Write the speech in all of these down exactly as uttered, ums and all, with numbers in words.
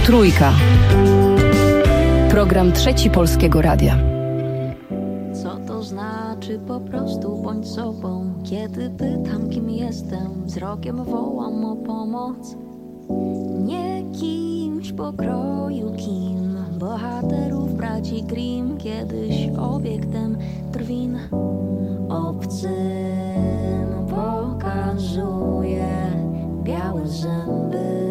Trójka. Program Trzeci Polskiego Radia. Co to znaczy po prostu bądź sobą? Kiedy pytam, kim jestem, wzrokiem wołam o pomoc. Nie kimś pokroju kim, bohaterów braci Grimm, kiedyś obiektem drwin. Obcym pokazuje białe zęby,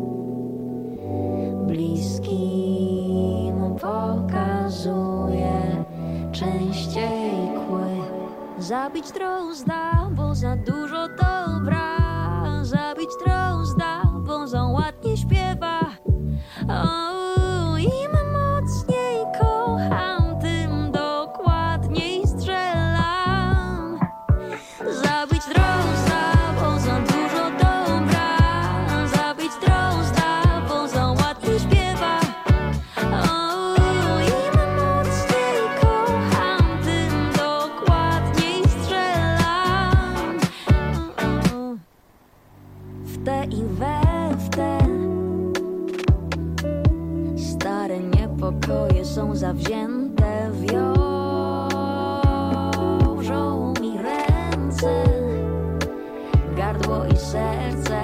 bliskim pokazuje częściej kły. Zabić drozda, bo za dużo dobra. Zabić drozda, bo za ładnie śpiewa. O, im mocniej kocham, tym dokładniej strzelam. Zabić drozda, bo za dużo dobra. Zabić drozda, bo za ładnie śpiewa. O, im mocniej kocham, tym dokładniej strzelam. W te i we w te stare niepokoje są zawzięte, wiążą mi ręce, gardło i serce.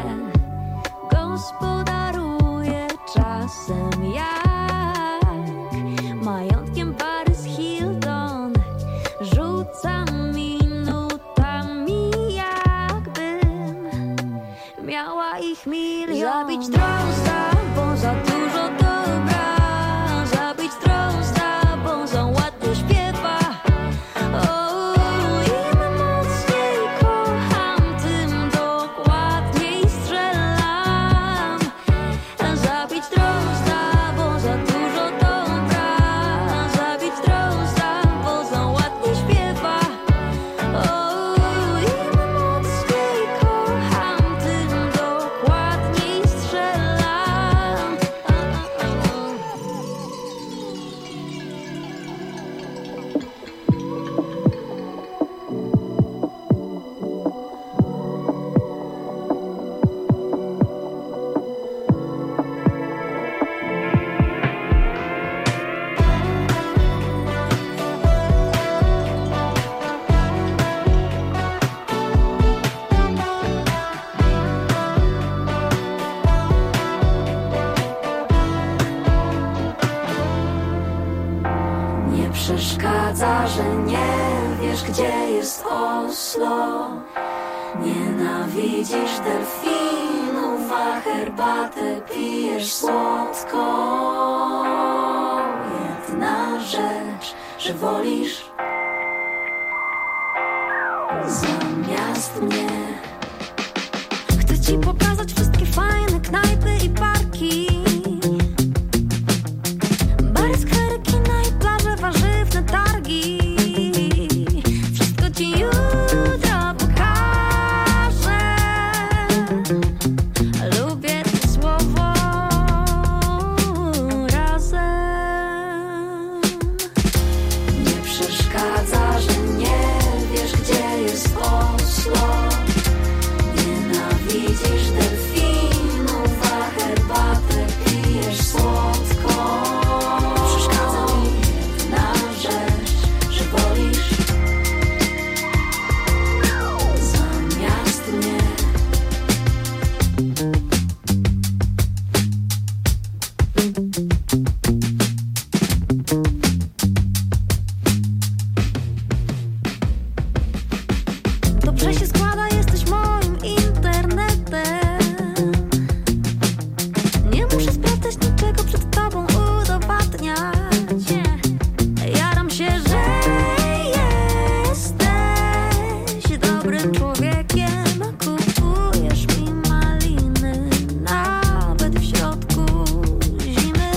Gospodaruję czasem jak majątkiem Paris Hilton. Rzucam minutami, jakbym miała ich milion. Zabić drozda, bo za dużo dobra. Zabić drozda, bo za ładnie śpiewa. O, im mocniej kocham, tym dokładniej strzelam. Zabić drozda, bo za dużo dobra. Zabić drozda, bo za ładnie śpiewa. O, im mocniej kocham, tym dokładniej strzelam. Nie przeszkadza, że nie wiesz, gdzie jest Oslo. Nienawidzisz delfinów, a herbatę pijesz słodko. Jedna rzecz, że wolisz zamiast mnie. Chcę ci pokazać wszystkie fajne knajpy i parki, bary, skwery, kina i plaże, warzywne targi. Wszystko ci jutro pokażę. Lubię to słowo razem. Nie przeszkadza, że nie wiesz, gdzie jest Oslo. Nienawidzisz delfinów, a herbatę pijesz słodko. Przeszkadza mi jedna rzecz, że wolisz zamiast mnie. Dobrze się składa, jesteś moim internetem. Nie muszę sprawdzać niczego, przed tobą udowadniać. Jaram się, że jesteś dobrym człowiekiem. Kupujesz mi maliny, nawet w środku zimy.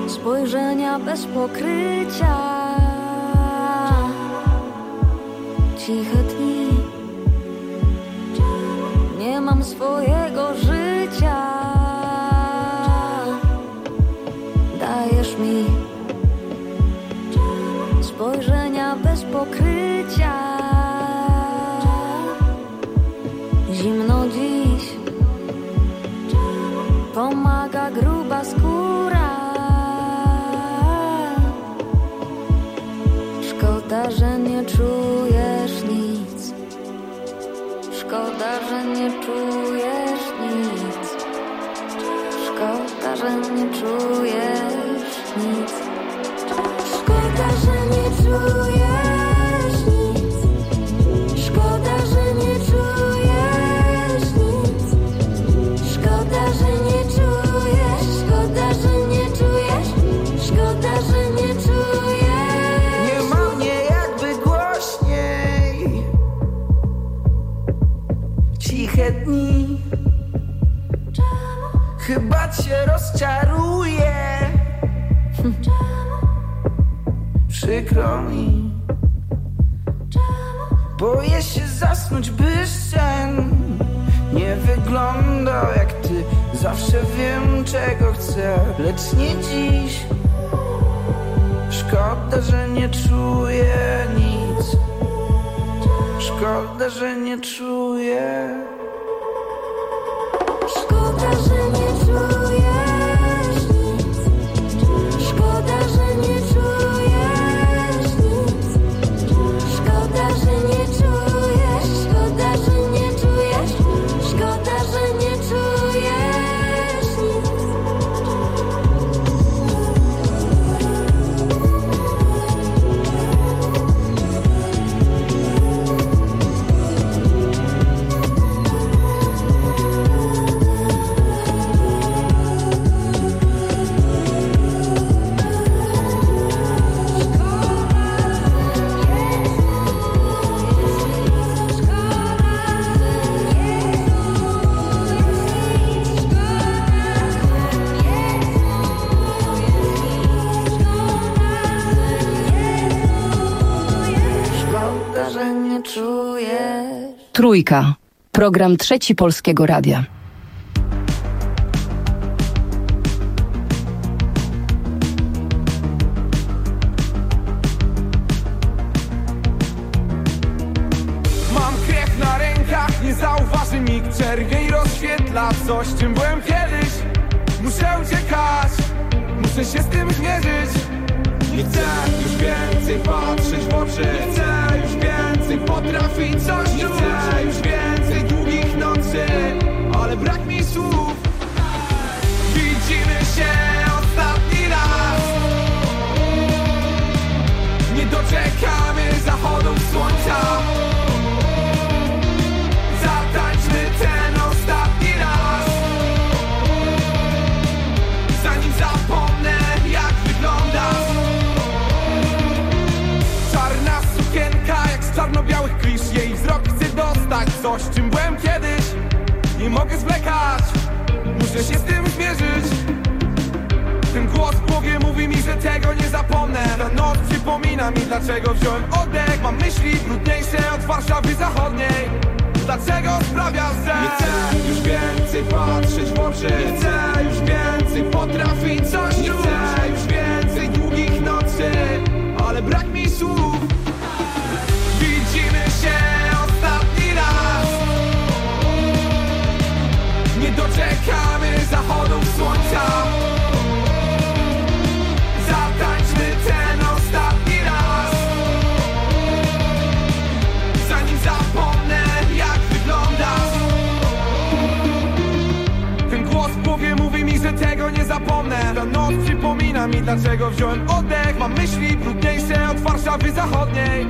spojrzenia bez pokrycia, ciche dni, nie mam swojego życia, dajesz mi spojrzenia bez pokrycia, zimno dziś, pomaga gruba skóra, szkoda, że nie czujesz nic, szkoda, że nie czujesz nic, szkoda, że nie czujesz nic, szkoda, że nie czujesz nic, szkoda, że nie czujesz nic, szkoda, że nie czujesz, szkoda, że nie czujesz, szkoda, że nie czujesz. Nie ma mnie jakby głośniej, ciche dni, chyba cię rozczaruję, przykro mi, boję się zasnąć, by sen nie wyglądał jak ty. Zawsze wiem, czego chcę, lecz nie dziś. Szkoda, że nie czuję nic, szkoda, że nie czuję. Szkoda, że nie czujesz nic, szkoda, że nie czujesz nic, szkoda, że nie czujesz, szkoda, że nie czujesz, szkoda, że nie czujesz nic. Szkoda, że nie czujesz. Trójka. Program Trzeci Polskiego Radia. Mam krew na rękach, nie zauważy nikt. Czerwie i rozświetla coś, czym byłem kiedyś. Muszę uciekać, muszę się z tym zmierzyć. Nie chcę już więcej patrzeć w oczy, nie chcę już więcej potrafić coś czuć. Nie chcę już więcej długich nocy, ale brak mi słów. Widzimy się ostatni raz, nie doczekamy zachodu słońca. Zatańczmy ten ostatni raz, zanim zapomnę, jak wyglądasz. Czarna sukienka jak z czarno-białych klisz, jej wzrok chce dostać coś, czym byłem kiedyś. Nie mogę zwlekać, muszę się z tym zmierzyć. Ten głos w głowie mówi mi, że tego nie zapomnę. Ta noc przypomina mi, dlaczego wziąłem oddech. Mam myśli brudniejsze od Warszawy Zachodniej. Dlaczego sprawia, że nie chcę już więcej patrzeć w oczy, nie chcę już więcej potrafić coś czuć. Nie chcę już więcej długich nocy, ale brak mi słów. Widzimy się ostatni raz, nie doczekamy zachodu słońca. Zatańczmy ten ostatni raz, zanim zapomnę, jak wyglądasz. Ten głos w głowie mówi mi, że tego nie zapomnę. Ta noc przypomina mi, dlaczego wziąłem oddech. Mam myśli brudniejsze od Warszawy Zachodniej.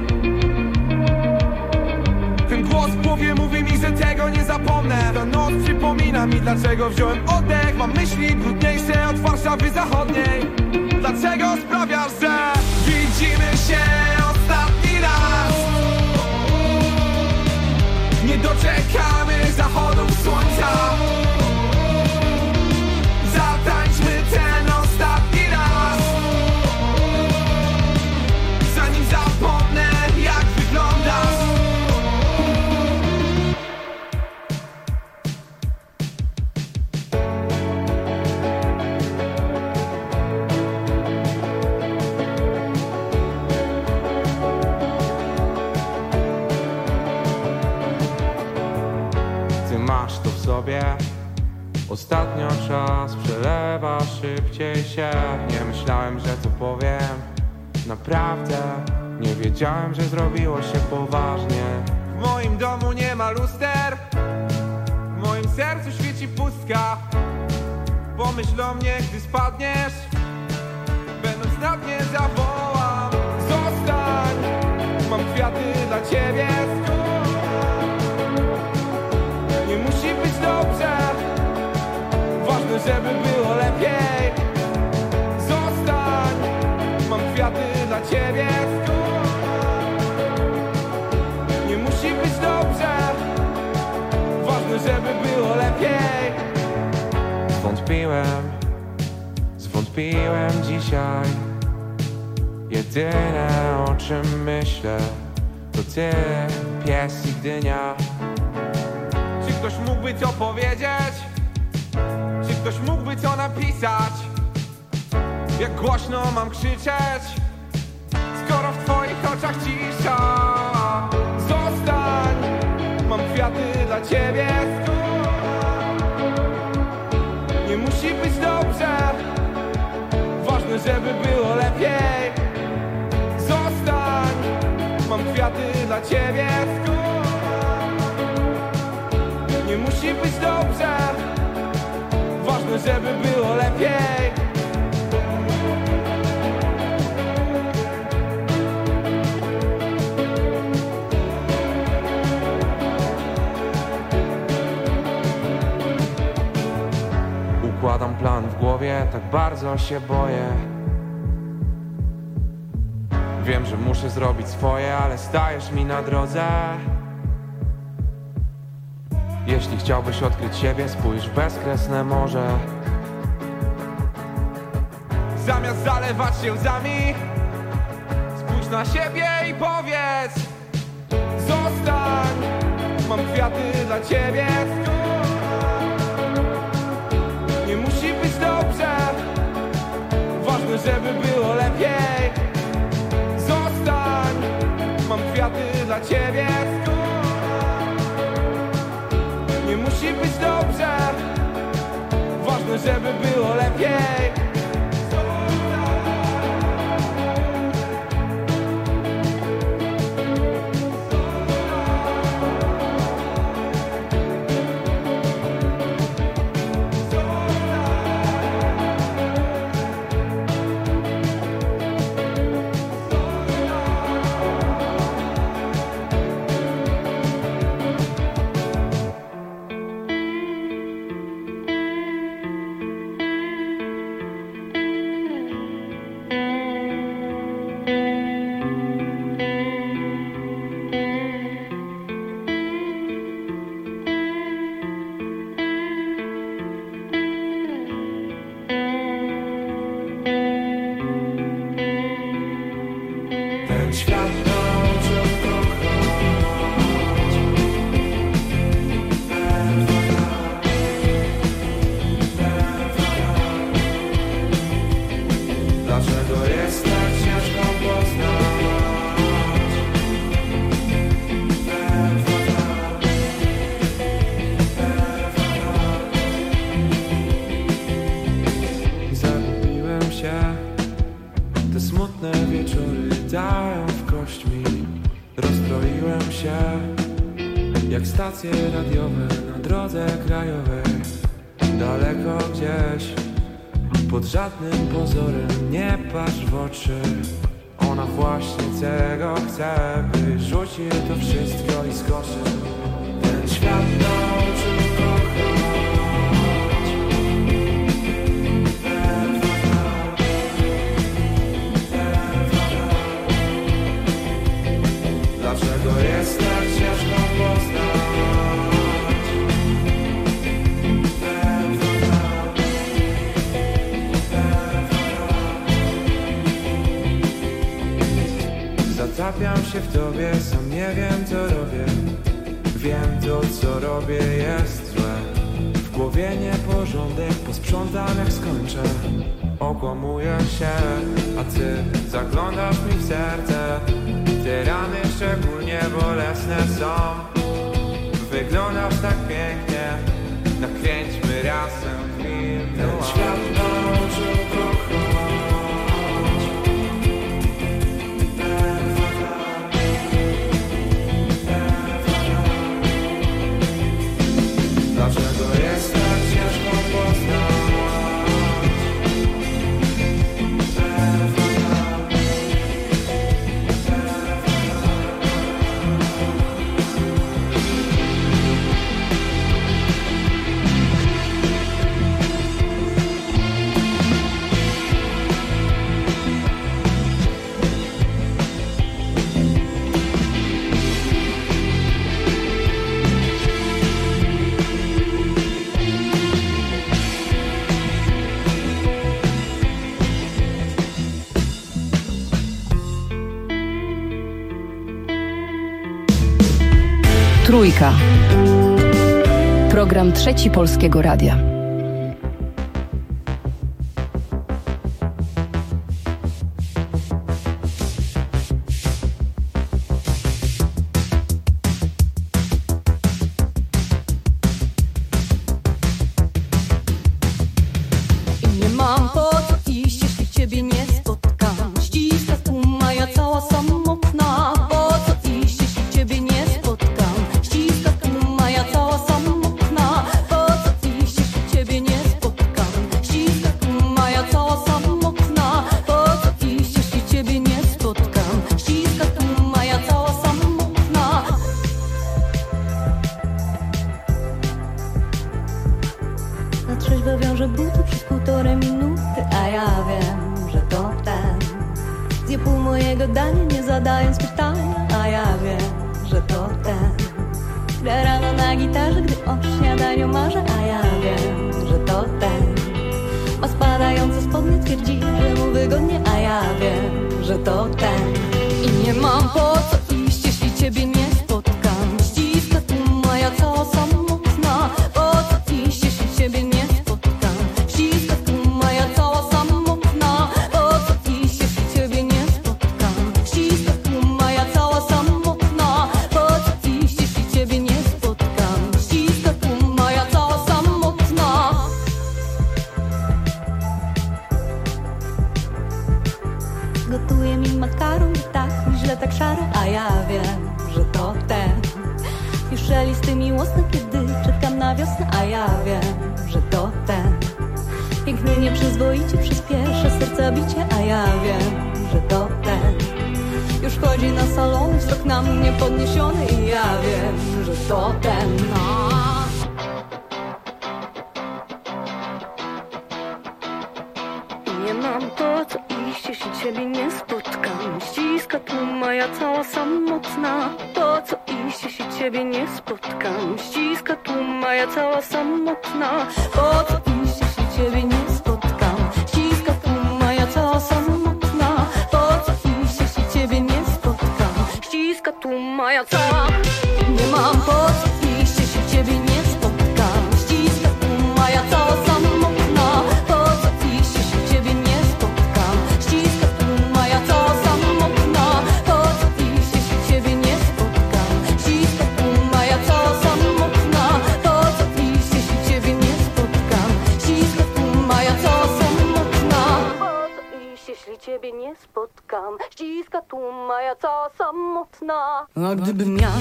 Ten głos w głowie mówi mi, że tego nie zapomnę. Ta noc przypomina mi, dlaczego wziąłem oddech. Mam myśli brudniejsze od Warszawy Zachodniej. Dlaczego sprawiasz, że widzimy się ostatni raz, nie doczekamy zachodu słońca. Zatańczmy ten ostatni raz, czas przelewa szybciej się. Nie myślałem, że to powiem. Naprawdę nie wiedziałem, że zrobiło się poważnie. W moim domu nie ma luster, w moim sercu świeci pustka. Pomyśl o mnie, gdy spadniesz, będąc nad nie zawołam. Zostań, mam kwiaty dla ciebie. Nie musi być dobrze, ważne, żeby było lepiej. Zostań, mam kwiaty dla ciebie. Nie musi być dobrze, ważne, żeby było lepiej. Zwątpiłem, zwątpiłem dzisiaj. Jedyne, o czym myślę, to ty, pies i dynia. Czy ktoś mógłby to powiedzieć? Czy ktoś mógłby to napisać? Jak głośno mam krzyczeć, skoro w twoich oczach cisza? Zostań, mam kwiaty dla ciebie. Nie musi być dobrze, ważne, żeby było lepiej. Zostań, mam kwiaty dla ciebie. Nie musi być dobrze, ważne, żeby było lepiej. Układam plan w głowie, tak bardzo się boję. Wiem, że muszę zrobić swoje, ale stajesz mi na drodze. Jeśli chciałbyś odkryć siebie, spójrz w bezkresne morze. Zamiast zalewać się łzami, spójrz na siebie i powiedz: zostań, mam kwiaty dla ciebie. Nie musi być dobrze, ważne, żeby było lepiej. Zostań, mam kwiaty dla ciebie. Nie musi być dobrze, ważne, żeby było lepiej. Jak stacje radiowe na drodze krajowej, daleko gdzieś, pod żadnym pozorem nie patrz w oczy. Ona właśnie tego chce, by rzucił to wszystko i skoczył. Ten świat nauczył kochać. Dlaczego jest tak ciężko poznać? Zatapiam się w tobie, sam nie wiem co robię. Wiem to co robię jest złe. W głowie nieporządek, posprzątam jak skończę. Okłamuję się, a ty zaglądasz mi w serce. Te rany szczególnie bolesne są. Wyglądasz tak pięknie, nakręćmy razem film. Trójka. Program Trzeci Polskiego Radia. A gdybym ja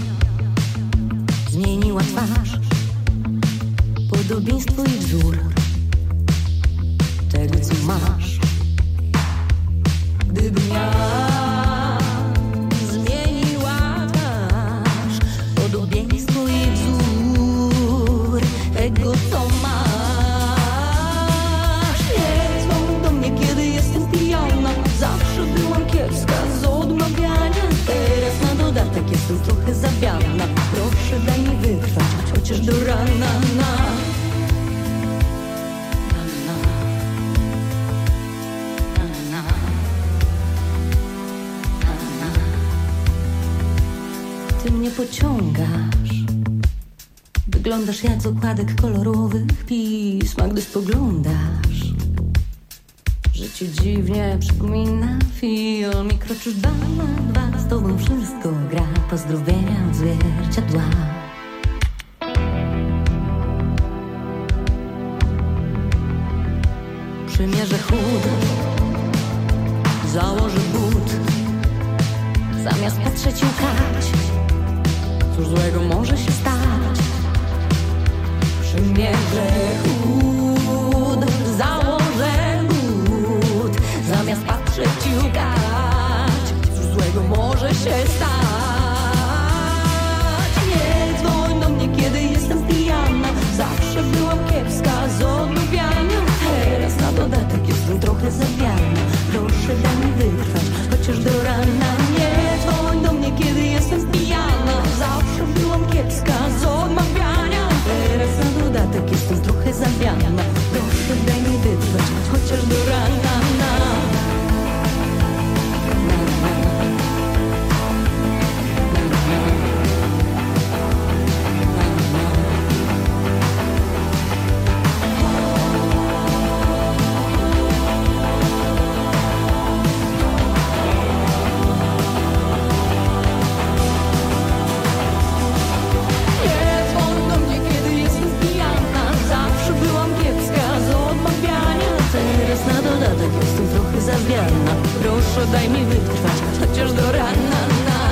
zmieniła twarz, podobieństwo i wzór tego, co masz. Gdybym ja zmieniła twarz, podobieństwo i wzór tego, co masz. Nie dzwoń do mnie, kiedy jestem pijana. Zawsze byłam kiepska z odmawiania. Teraz na dodatek jestem trochę zawiana. Proszę, daj mi wytrwać, chociaż do rana. Na. Na, na. Na, na. Na, na. Ty mnie pociągasz. Wyglądasz jak z okładek kolorowych pism, a gdy spoglądasz, życie dziwnie przypomina film i kroczysz dwa na dwa. Z tobą wszystko gra, pozdrowienia od zwierciadła. Przymierzę chód, założę but, zamiast patrzeć i łkać. Cóż złego może się stać? Przymierzę chód, założę but, zamiast patrzeć i łkać. Cóż złego może się stać? Nie dzwoń do mnie, kiedy jestem pijana. Zawsze byłam kiepska z odmawiania. Teraz na dodatek jestem trochę zawiana. Proszę, daj mi wytrwać, chociaż do rana. Nie dzwoń do mnie, kiedy jestem pijana. Zawsze byłam kiepska z odmawiania. Teraz na dodatek jestem trochę zawiana. Proszę, daj mi wytrwać, chociaż do rana. Na. Na, na. Na, na. proszę daj mi wytrwać, chociaż do rana.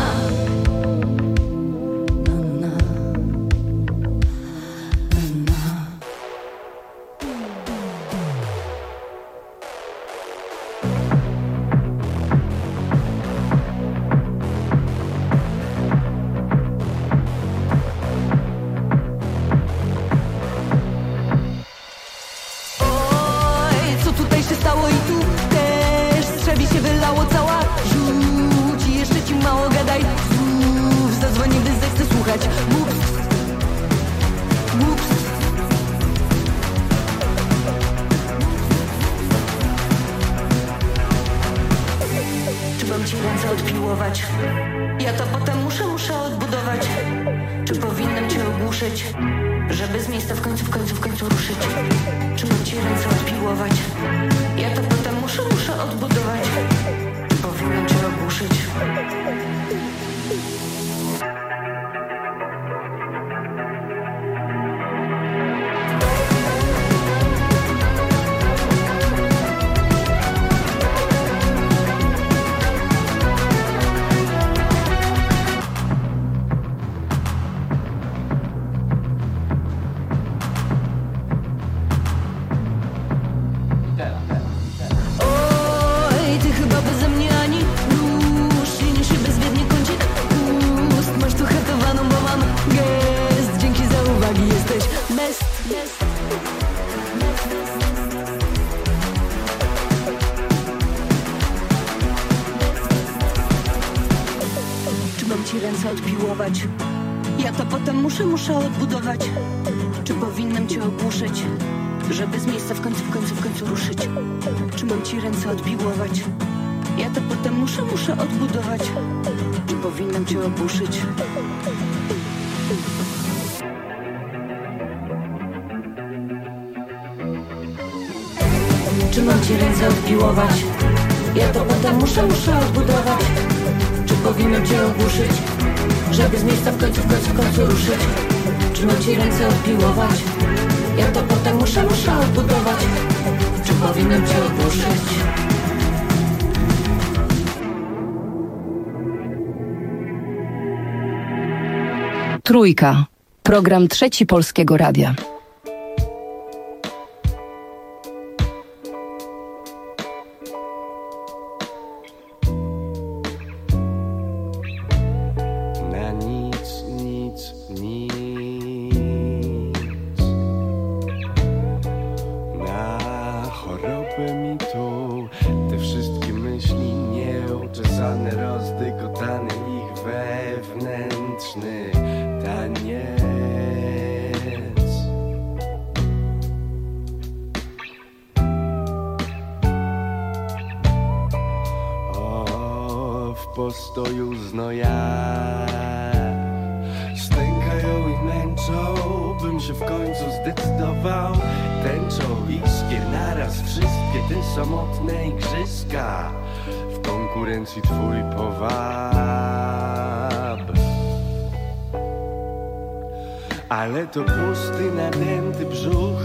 Ja to potem muszę, muszę odbudować. Czy powinnam cię ogłuszyć, żeby z miejsca w końcu, w końcu, w końcu ruszyć? Czy mam ci ręce odpiłować? Ja to potem muszę, muszę odbudować. Czy powinnam cię ogłuszyć? Ja to potem muszę, muszę odbudować. Czy powinnam cię ogłuszyć, żeby z miejsca w końcu, w końcu, w końcu ruszyć? Czy mam ci ręce odpiłować? Ja to potem muszę, muszę odbudować. Czy powinnam cię ogłuszyć? Czy mam ci ręce odpiłować? Ja to potem muszę, muszę odbudować. Czy powinnam cię ogłuszyć, żeby z miejsca w końcu, w końcu, w końcu ruszyć? Czy mam ci ręce odpiłować? Ja to potem muszę, muszę odbudować. Czy powinnam cię ogłuszyć? Trójka. Program Trzeci Polskiego Radia. Postoju znoja stękają i męczą, bym się w końcu zdecydował. Tęczą iskier naraz wszystkie te samotne igrzyska. W konkurencji twój powab, ale to pusty, nadęty brzuch.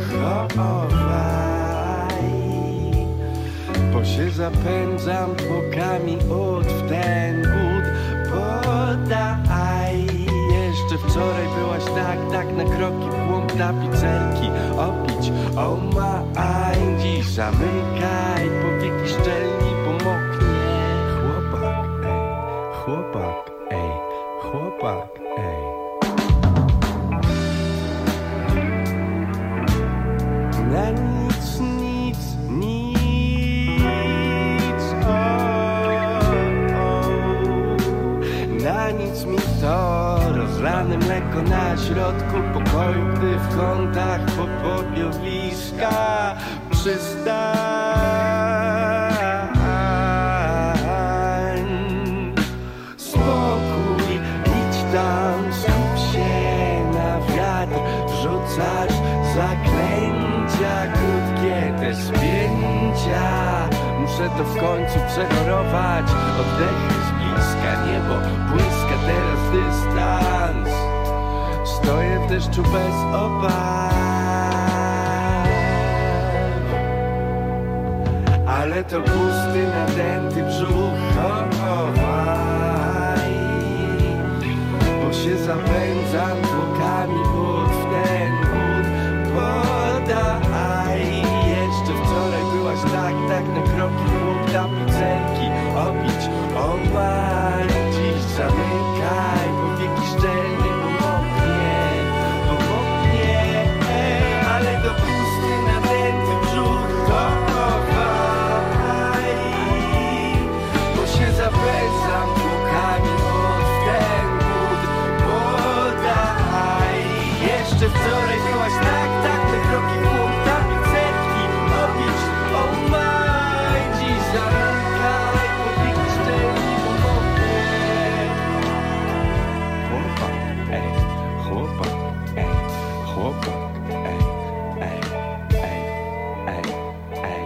Bo się zapędzam bokami od w ten but. Podaj. Jeszcze wczoraj byłaś tak, tak na kroki w głąb tapicerki. Opić, oh my, dziś zamykaj powieki szczelni, pomoknie. Chłopak, ej, chłopak, ej, chłopak, ej. Na nic, nic, nic. Na nic mi to rozlane mleko na środku pokoju, gdy w kątach popodbiowiska przystań. Spokój, idź tam, skup się na wiatr, wrzucasz zaklęcia, krótkie te spięcia. Muszę to w końcu przechorować, oddechy z bliska, niebo błyska, teraz dystans. Stoję w deszczu bez obaw, ale ale to pusty, nadęty brzuch. Chowaj, bo się zapędzam tłokami wód w ten wód. Podaj, jeszcze wczoraj byłaś tak, tak na kroki chłop dla pizzerki. Obić, omaj, dziś zamykaj powieki szczelnie, pomognie, pomognie, ale to pusty, nadęty brzuch. Chowaj, bo się zapędzam tłokami wód w ten wód. Podaj, jeszcze wczoraj byłaś tak, tak na kroki chłop dla pizzerki. Obić, omaj, dziś zamykaj powieki szczelnie, pomognie. Chłopak, ej, chłopak, ej, chłopak, ej, ej, ej, ej, ej.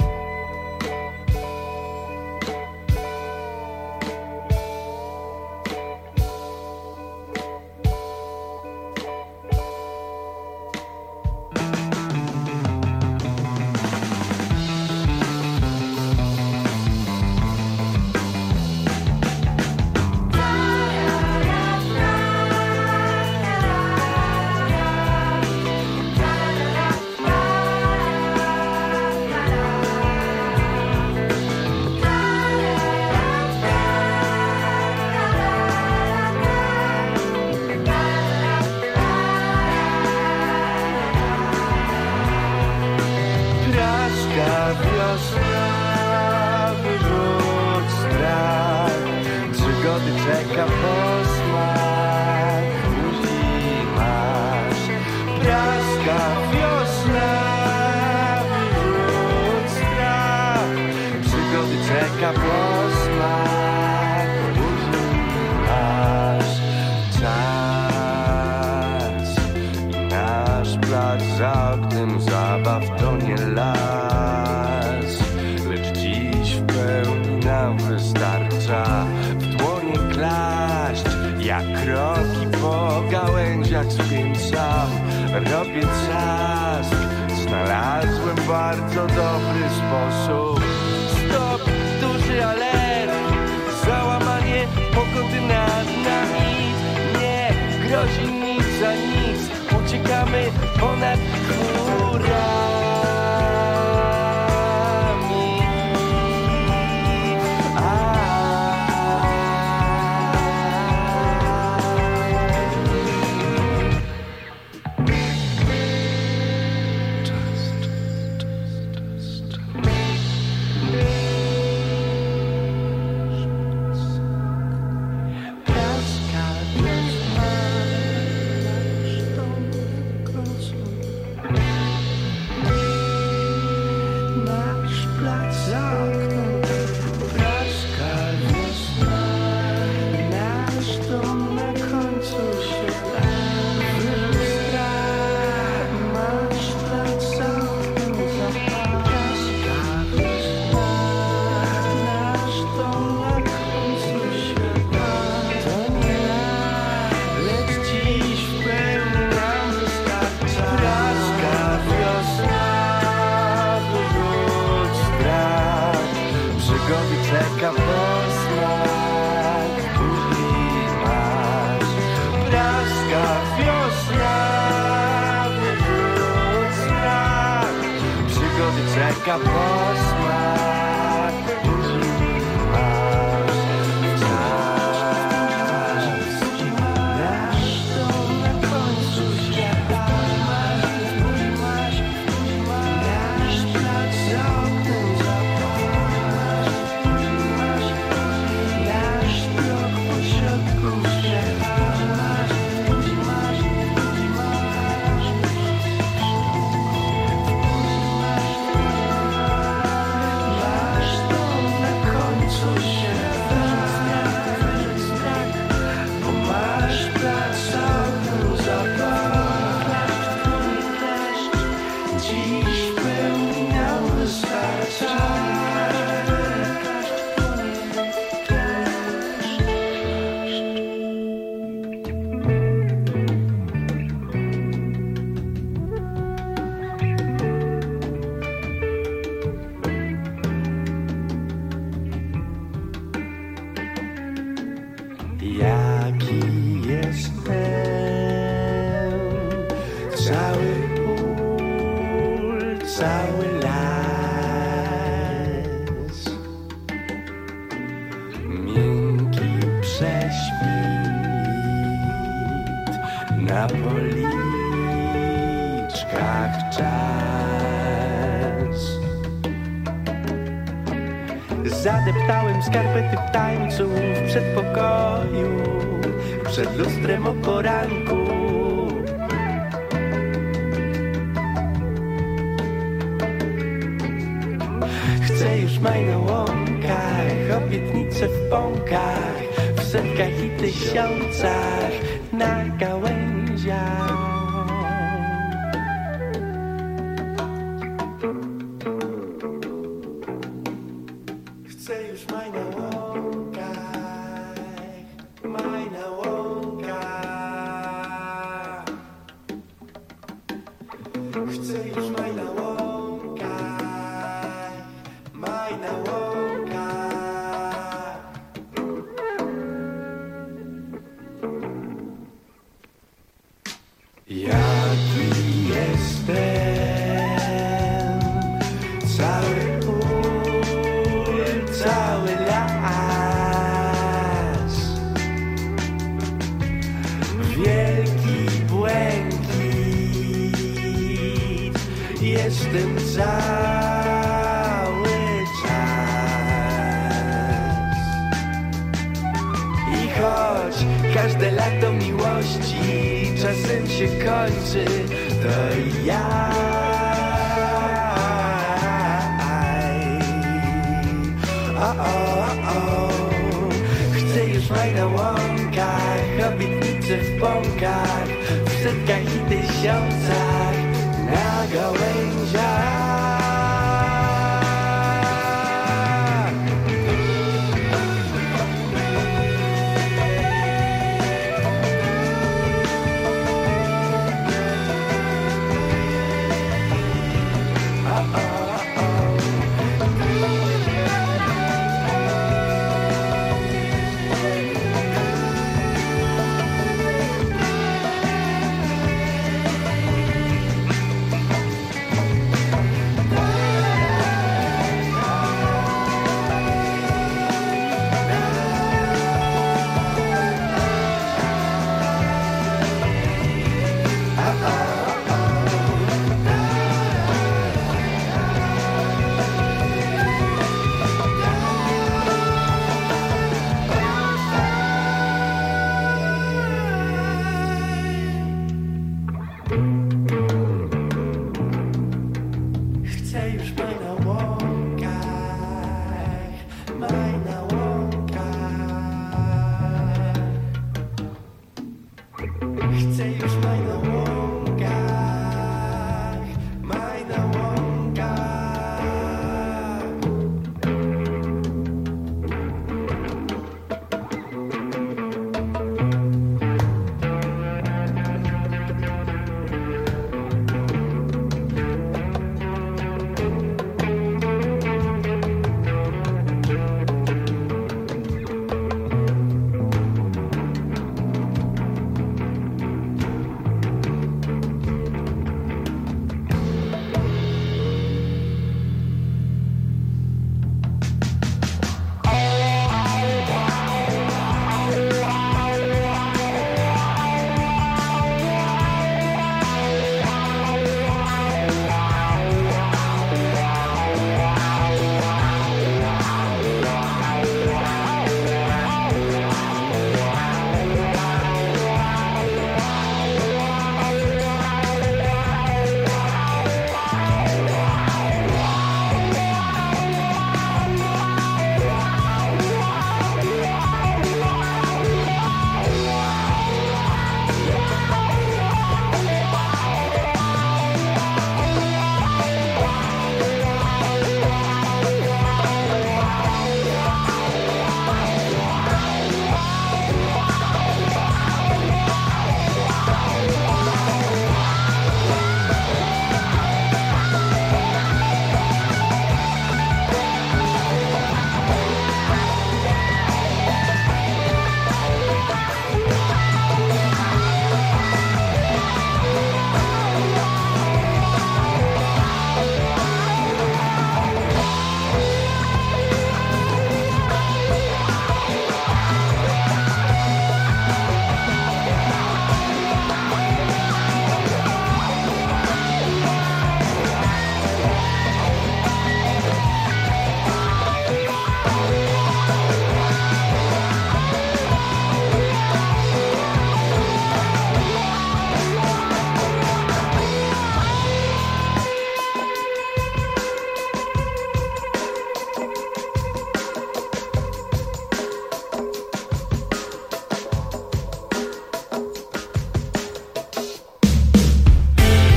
Praszka wiosna, wyrzuć strach, przygody czeka posmak, buzi masz. Praszka wiosna, wyrzuć strach, przygody czeka posmak, buzi masz. Czas i nasz plac za oknem zabaw to nie las, lecz dziś w pełni nam wystarcza w dłonie klaść. Ja kroki po gałęziach spięczam, robię trzask. Znalazłem bardzo dobry sposób. Stop, duży alert, załamanie pogody nad nami. Nie grozi nic za nic, uciekamy ponad chmurami. Czeka posmak, buzi masz. Praska wiosna, wyrzuć strach, przygody czeka posmak, buzi masz. Czas nasz dom na końcu świata. Buzi masz, buzi masz, nasz plac za oknem zapach. cały las. Miękki prześwit na policzkach czas. Zadeptałem skarpety w tańcu w przedpokoju, przed lustrem o poranku. Chcę już maj na łąkach, obietnice w pąkach, w setkach i tysiącach na gałęziach. Chcę już maj na łąkach, maj na łąkach. Chcę już maj na łąkach, maj na łąkach. Jaki jestem, cały ból, cały las, wielki błękit, jestem cały czas. I choć każde lato miłości czasem się kończy, to ja o, o, o. Chcę już maj na łąkach, obietnice w pąkach, w setkach i tysiącach na gałęziach. Chcę już maj na łąkach, maj na łąkach. Chcę już maj na łąkach, maj na łąkach.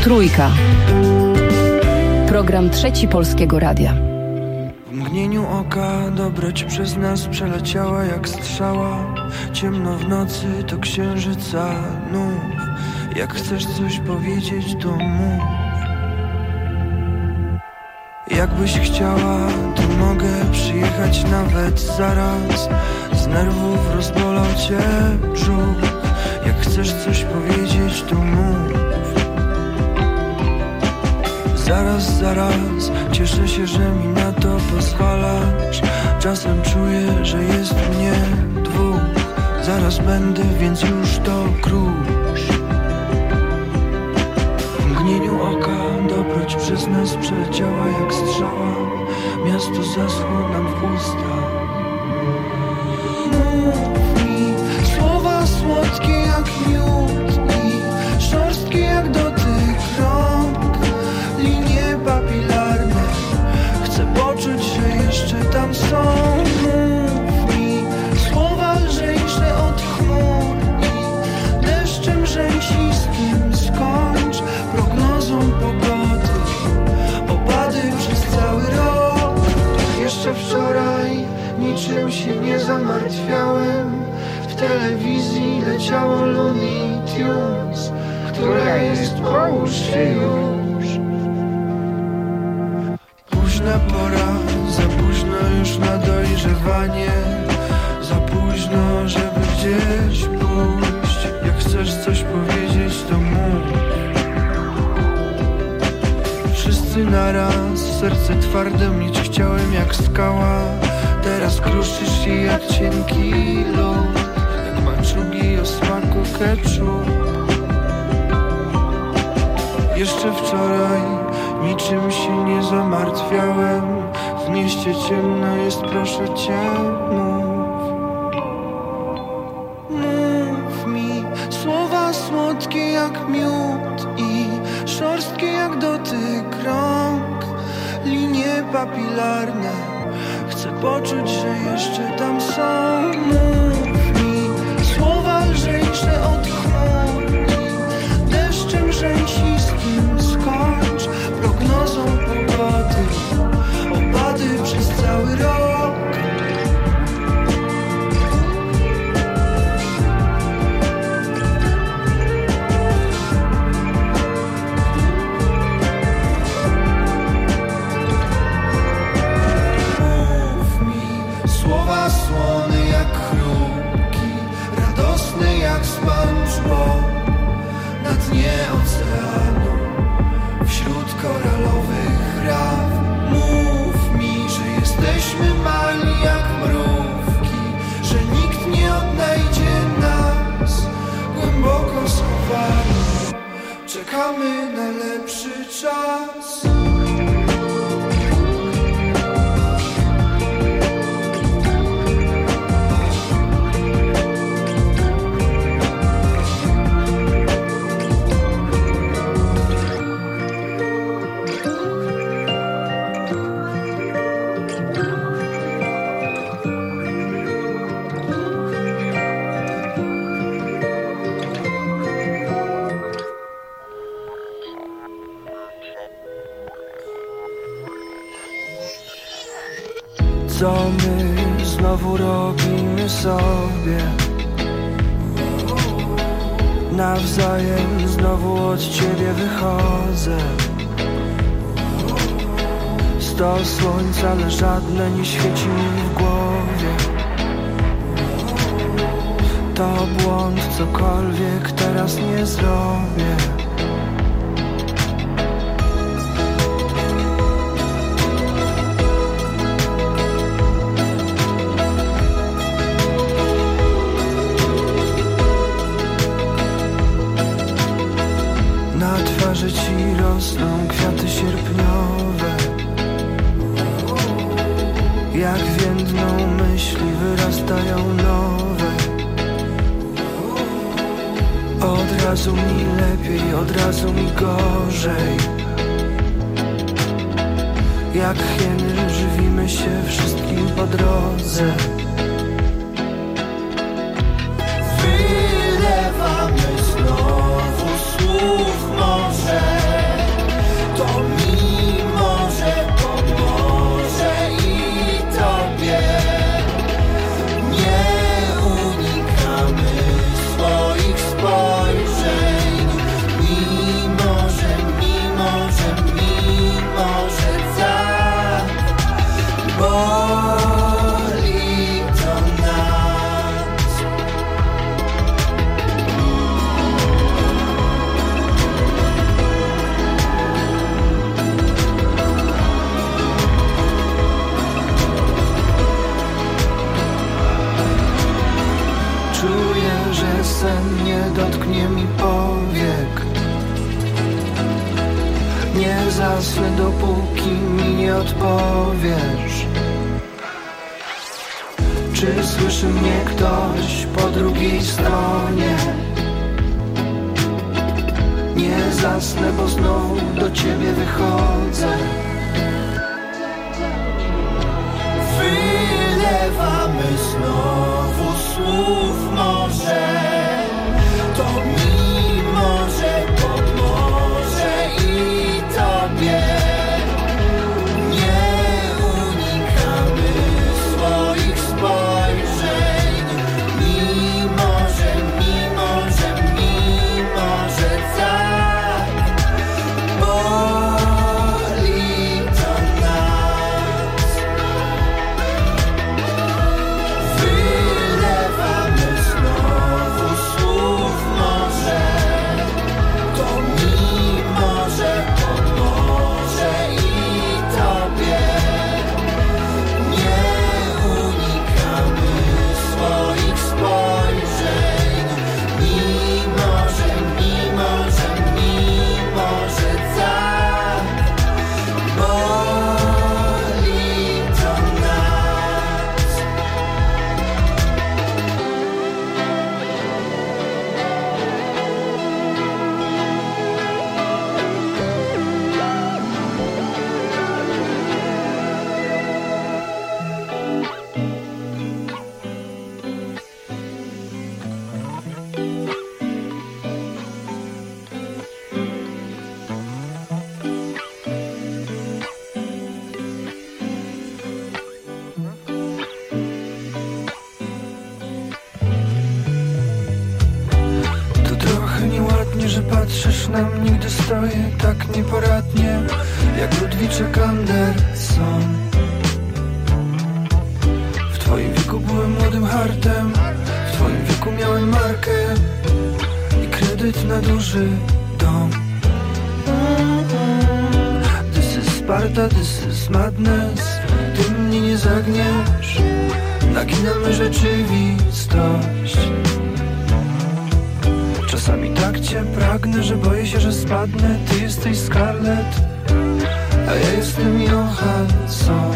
Trójka. Program Trzeci Polskiego Radia. W mgnieniu oka dobroć przez nas przeleciała jak strzała. Ciemno w nocy to księżyca nów. Jak chcesz coś powiedzieć, to mów. Jakbyś chciała, to mogę przyjechać nawet zaraz. Z nerwów rozbolał cię brzuch. Jak chcesz coś powiedzieć, to mów. Zaraz, zaraz, cieszę się, że mi na to pozwalasz. Czasem czuję, że jest mnie dwóch. Zaraz będę, więc już to krusz. W mgnieniu oka dobroć przez nas przeleciała jak strzała. Miasto zaschło nam w usta. Mów mi słowa słodkie jak miód i szorstkie jak dotyk rąk. Linie papilarne, chcę poczuć, że jeszcze tam są. Mów mi słowa lżejsze od chmur i deszczem rzęsistym skończ prognozą pogody. Opady przez cały rok. Jeszcze wczoraj niczym się nie zamartwiałem. W telewizji leciało Looney Tunes. Która jest, połóż się już. Późna pora, za późno już na dojrzewanie. Za późno, żeby gdzieś pójść. Jak chcesz coś powiedzieć, to mów. Wszyscy naraz, serce twarde mieć chciałem jak skała. Teraz kruszysz się jak cienki lód. Jak maczugi o smaku ketchup. Jeszcze wczoraj niczym się nie zamartwiałem. W mieście ciemno jest, proszę cię, mów. Mów mi słowa słodkie jak miód i szorstkie jak dotyk rąk. Linie papilarne, chcę poczuć, że jeszcze tam są. Mów mi słowa lżejsze od chmur i deszczem rzęsistym skończ prognozą pogody. Opady przez cały rok. Mów mi słowa słone jak chrupki, radosne jak SpongeBob. Na dnie oceanu, wśród koralowych raf. Mów mi, że jesteśmy mali jak mrówki, że nikt nie odnajdzie nas głęboko schowani. Czekamy na lepszy czas. Co my znowu robimy sobie? Nawzajem znowu od ciebie wychodzę. Sto słońc, ale żadne nie świeci mi w głowie. To błąd, cokolwiek teraz nie zrobię. Na twarzy ci rosną kwiaty sierpniowe. Jak więdną myśli wyrastają nowe. Od razu mi lepiej, od razu mi gorzej. Jak hieny żywimy się wszystkim po drodze. Wylewamy znowu słów morze. że sen nie dotknie mi powiek. Nie zasnę, dopóki mi nie odpowiesz. Czy słyszy mnie ktoś po drugiej stronie? Nie zasnę, bo znowu do ciebie wychodzę. Wylewamy znowu słów może. To mi może pomoże i tobie. Nie unikamy swoich spojrzeń. Mimo że, mimo że, mimo że tak boli to nas. Wylewamy znowu słów może. To mimo że pomoże i tobie. Nie unikamy swoich spojrzeń. Mimo że, mimo że, mimo że tak boli to nas. To trochę nieładnie, że patrzysz na mnie, gdy stoję tak nieporadnie, jak Ludwiczek Anderson. W twoim wieku byłem młodym hartem, w twoim wieku miałem markę i kredyt na duży dom. This is Sparta, this is madness. Ty mnie nie zagniesz, naginamy rzeczywistość. Czasami tak cię pragnę, że boję się, że spadnę. Ty jesteś Scarlett, a ja jestem Johansson.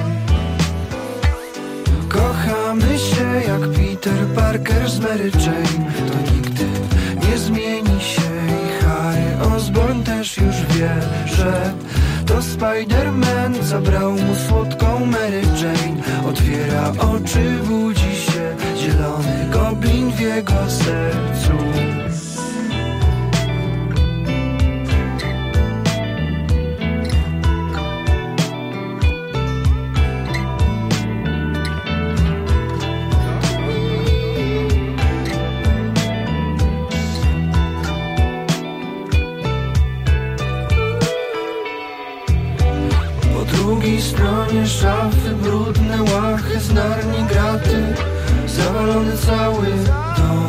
Kochamy się jak Peter Parker z Mary Jane. To nigdy nie zmieni się i Harry Osborn też już wie, że to Spider-Man zabrał mu słodką Mary Jane. Otwiera oczy, budzi się zielony goblin w jego sercu. Po drugiej stronie szafy brudne łachy z Narni graty, zawalony cały dom.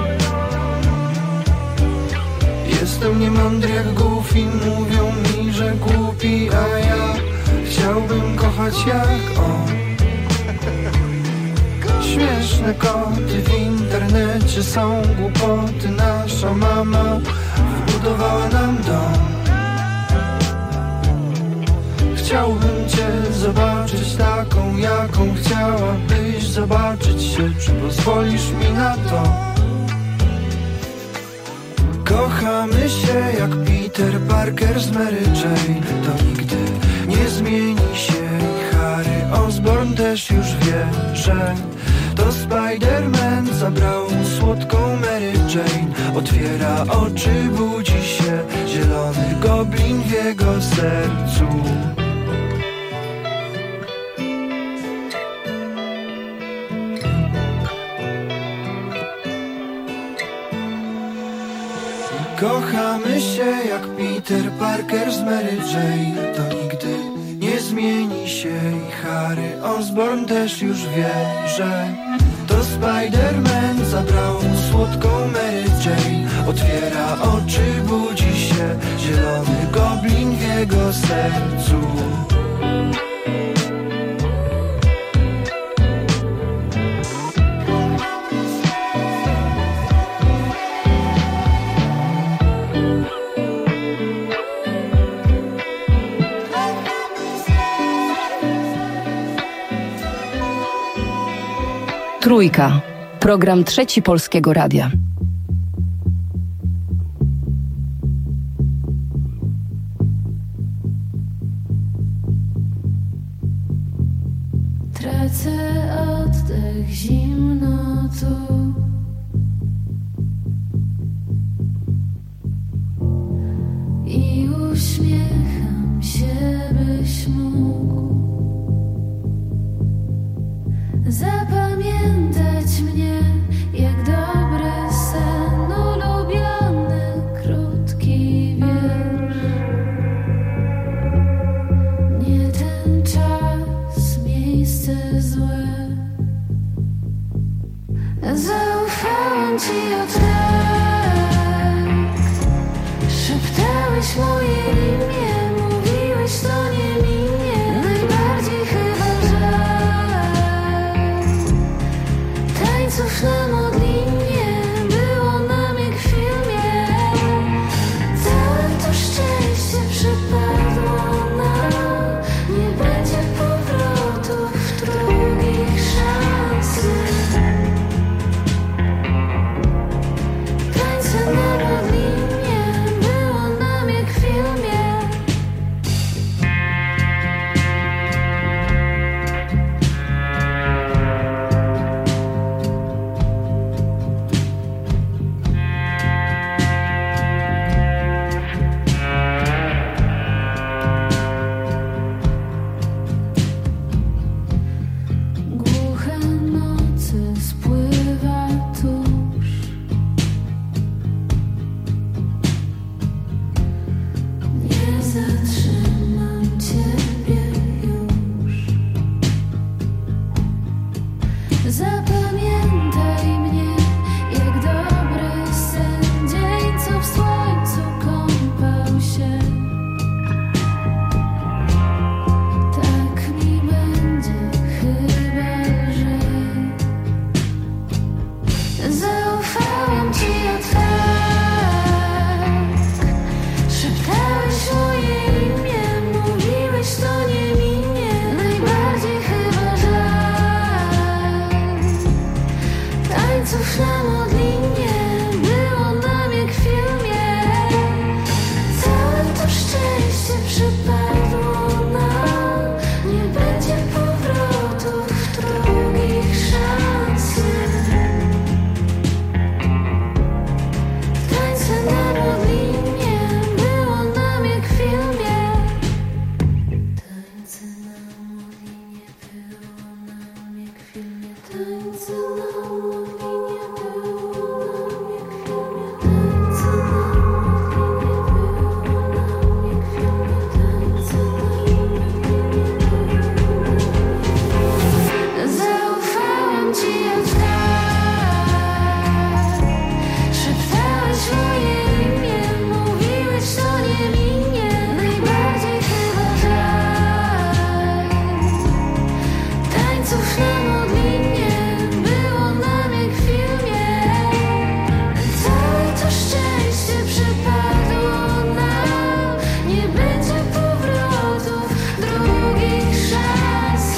Jestem niemądry jak Goofy, mówią mi, że głupi, a ja chciałbym kochać jak on. Śmieszne koty w internecie są głupoty. Nasza mama wybudowała nam dom. Chciałbym cię zobaczyć taką, jaką chciałabyś zobaczyć się. Czy pozwolisz mi na to? Kochamy się jak Peter Parker z Mary Jane. To nigdy nie zmieni się i Harry Osborn też już wie, że to Spider-Man zabrał mu słodką Mary Jane. Otwiera oczy, budzi się zielony goblin w jego sercu. Kochamy się jak Peter Parker z Mary Jane. To nigdy nie zmieni się i Harry Osborn też już wie, że to Spider-Man zabrał mu słodką Mary Jane. Otwiera oczy, budzi się zielony goblin w jego sercu. Trójka. Program Trzeci Polskiego Radia. Tracę oddech, zimno tu. I uśmiecham się, byś mógł zapamiętać mnie jak dobry sen, ulubiony, krótki wiersz. Nie ten czas, miejsce złe. Zaufałam ci od tak. Szeptałeś moje imię, mówiłeś to nie minie. Najbardziej chyba żal tańców na modlinie, było nam jak w filmie. Całe to szczęście przypadło nam, nie będzie powrotów, drugich szans. Tańce na modlinie, było nam jak w filmie. Głuche noce spływa tuż. Nie zatrzymam ciebie już. Zapamiętaj mnie jak dobry sen, dzień co w słońcu kąpał się. Tak mi będzie chyba, że zaufałam ci od tak. Szeptałeś moje imię, mówiłeś to nie minie. Najbardziej chyba żal tańców na modlinie, było nam jak w filmie. Całe to szczęście przypadło nam, nie będzie powrotów, drugich szans. Tańce na modlinie, było nam jak w filmie. Tańce na modlinie, było nam jak w filmie. Tańce na modlinie, było nam jak w filmie. Tańce na modlinie, było nam jak w filmie. Tańce na modlinie. Zaufałam ci od tak. Szeptałeś moje imię, mówiłeś to nie minie. Najbardziej chyba żal tańców na modlinie, było nam jak w filmie. Całe to szczęście przypadło nam, nie będzie powrotów, drugich szans.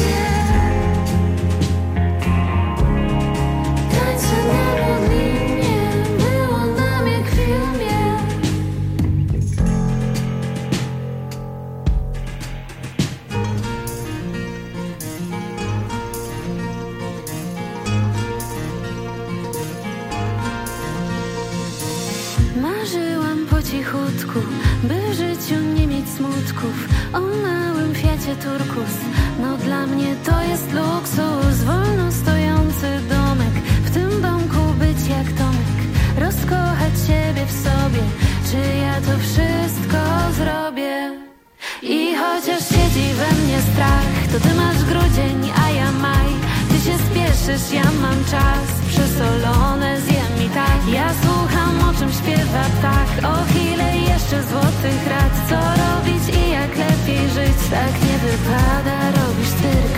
Tańce na modlinie, było nam jak w filmie. Marzyłam po cichutku, by w życiu nie mieć smutków. O małym Fiacie Turkus, no dla mnie to jest luksus. Wolno stojący domek, w tym domku być jak Tomek. Rozkochać siebie w sobie, czy ja to wszystko zrobię? I chociaż siedzi we mnie strach, to ty masz grudzień, a ja maj. Ty się spieszysz, ja mam czas, przesolone zjem i tak. Ja słucham, o czym śpiewa ptak, och ile jeszcze złotych rad. Co robić i jak lepiej żyć, tak nie wypada, robisz cyrk.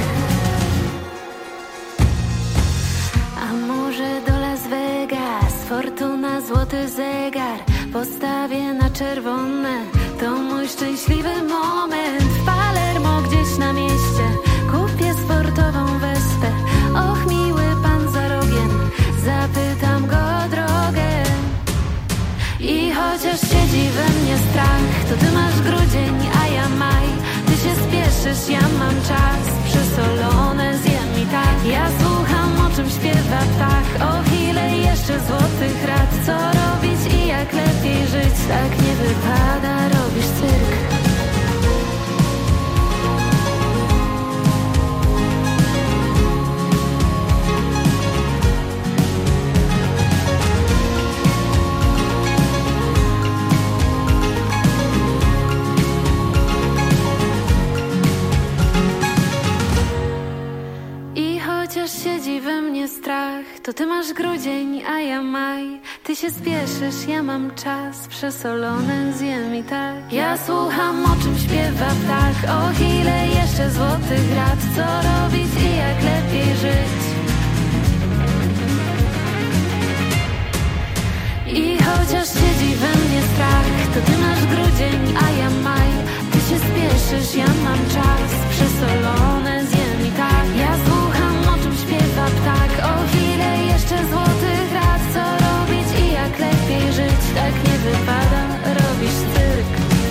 A może do Las Vegas, fortuna, złoty zegar postawię na czerwone, to mój szczęśliwy moment. W Palermo gdzieś na mieście kupię sportową wespę, och miły pan za spieszysz, ja mam czas. Przesolone zjem i tak. Ja słucham, o czym śpiewa ptak. O ile jeszcze złotych rad. Co robić i jak lepiej żyć. Tak nie wypada, robisz cyrk. Siedzi we mnie strach, to ty masz grudzień, a ja maj. Ty się spieszysz, ja mam czas. Przesolone zjem i tak. Ja słucham, o czym śpiewa ptak. O ile jeszcze złotych rad. Co robić i jak lepiej żyć. I chociaż siedzi we mnie strach, to ty masz grudzień, a ja maj. Ty się spieszysz, ja mam czas. Przesolone zjem i tak. Ja słucham, o czym śpiewa ptak. O ile jeszcze złotych rad. Co robić i jak lepiej żyć. Tak nie wypada, robisz cyrk.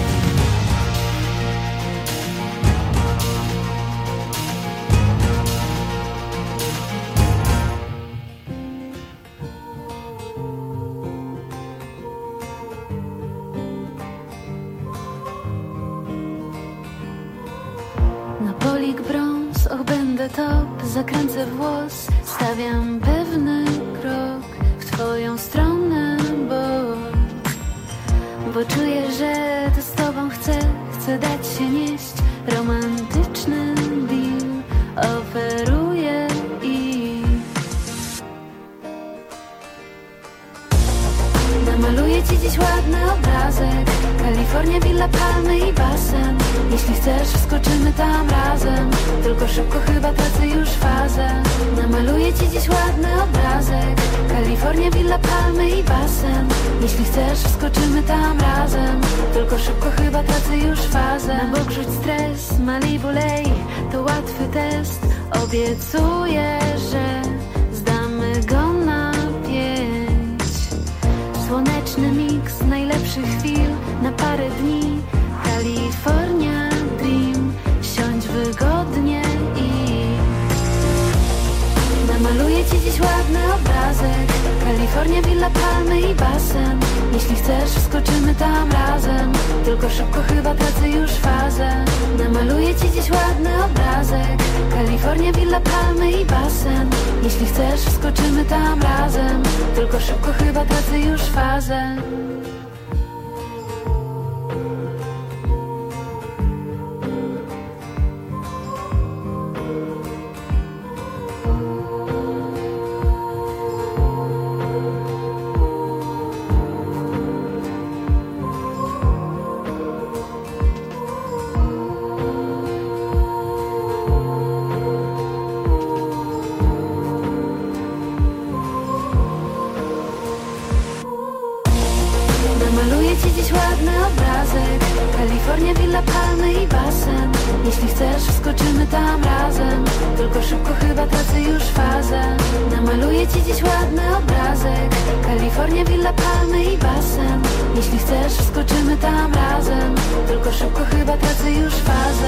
Polik brąz, och będę top, zakręcę włos, stawiam pewny krok w twoją stronę, bo Bo czuję, że to z tobą chcę, chcę dać się nieść. Romantyczny deal oferuję i namaluję ci dziś ładny obrazek. Kalifornia, willa, palmy i basen. Jeśli chcesz, wskoczymy tam razem. Tylko szybko, chyba tracę już fazę. Namaluję ci dziś ładny obrazek. Kalifornia, willa, palmy i basen. Jeśli chcesz, wskoczymy tam razem. Tylko szybko, chyba tracę już fazę. Na bok rzuć stres, Malibu lej. To łatwy test. Obiecuję, że zdamy go na pięć. Słoneczny miks najlepszych chwil na parę dni. Kalifornia Dream. Siądź wygodnie i namaluję ci dziś ładny obrazek. Kalifornia, willa, palmy i basen. Jeśli chcesz, wskoczymy tam razem. Tylko szybko, chyba tracę już fazę. Namaluję ci dziś ładny obrazek. Kalifornia, willa, palmy i basen. Jeśli chcesz, wskoczymy tam razem. Tylko szybko, chyba tracę już fazę. Kalifornia, willa, palmy i basen. Jeśli chcesz, wskoczymy tam razem. Tylko szybko, chyba tracę już fazę. Namaluję ci dziś ładny obrazek. Kalifornia, willa, palmy i basen. Jeśli chcesz, wskoczymy tam razem. Tylko szybko, chyba tracę już fazę.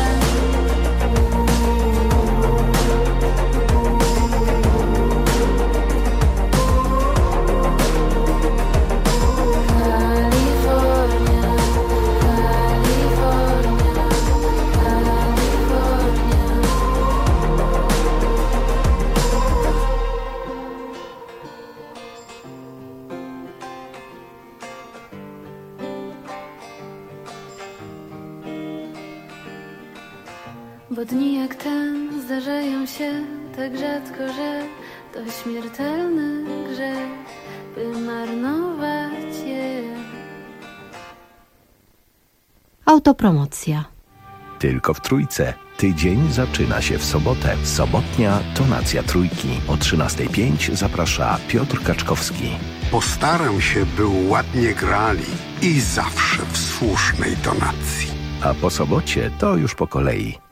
Bo dni jak ten zdarzają się tak rzadko, że to śmiertelny grzech, by marnować je. Autopromocja. Tylko w Trójce. Tydzień zaczyna się w sobotę. Sobotnia tonacja Trójki. O trzynastej pięć zaprasza Piotr Kaczkowski. Postaram się, by ładnie grali i zawsze w słusznej tonacji. A po sobocie to już po kolei.